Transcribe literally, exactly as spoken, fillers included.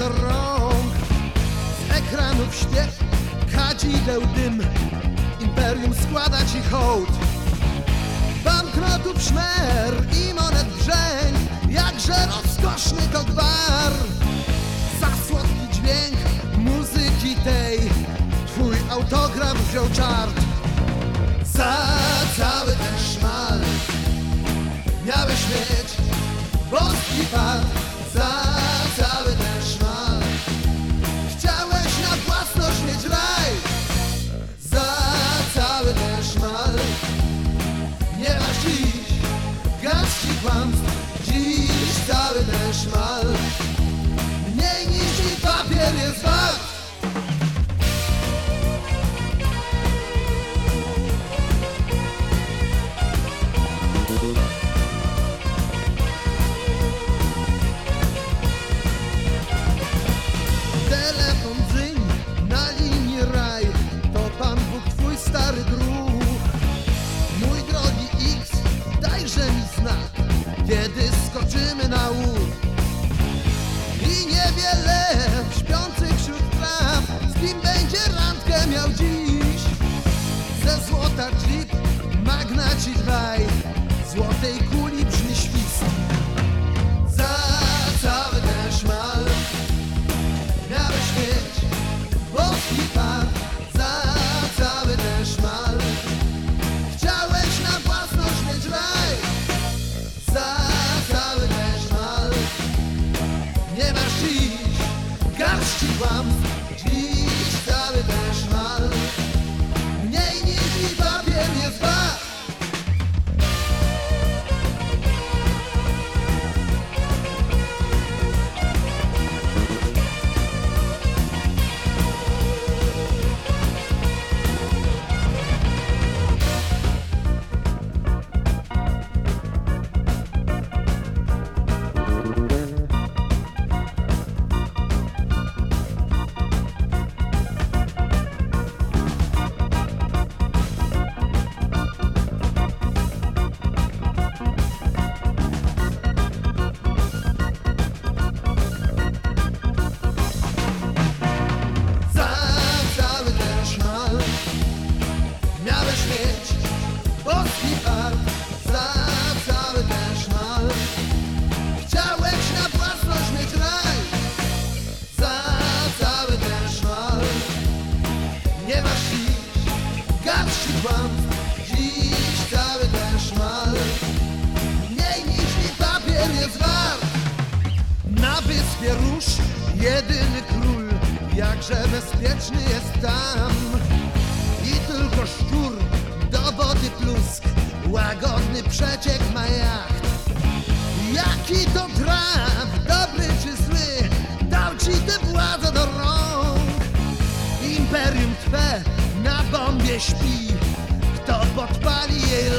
do rąk. Z ekranów śpiew, kadzideł dym, imperium składa ci hołd. Banknotów szmer i monet brzęk, jakże rozkoszny to gwar. Za słodki dźwięk muzyki tej twój autograf wziął czart. Za cały ten szmal miałeś mieć boski fart. Za cały ten szmal chciałeś na własność mieć raj. Za cały ten szmal nie masz dziś garści kłamstw. Dziś cały ten szmal mniej niż i papier jest wart. Telefon dzyń, na linii raj, to Pan Bóg twój stary druh. Mój drogi X, dajże mi znak, kiedy skoczymy na łód. I niewiele śpiących wśród traw, z kim będzie randkę miał dziś. Ze złota jeep, magnaci dwaj, złotej kuli brzmi świst. Za cały ten szmal miałeś mieć boski fart. Za cały ten szmal chciałeś na własność mieć raj. Za cały ten szmal nie masz dziś garści kłamstw. Dziś cały ten szmal mniej niż i papier jest wart. Miałeś mieć boski fart. Za cały ten szmal chciałeś na własność mieć raj. Za cały ten szmal nie masz dziś garści kłamstw. Dziś cały ten szmal mniej niż i papier jest wart. Na wyspie Róż jedyny król, jakże bezpieczny jest tam. I tylko szczur do wody plusk, łagodny przeciek ma jacht. Jaki to traf, dobry czy zły, dał ci tę władzę do rąk. Imperium twe na bombie śpi, kto podpali jej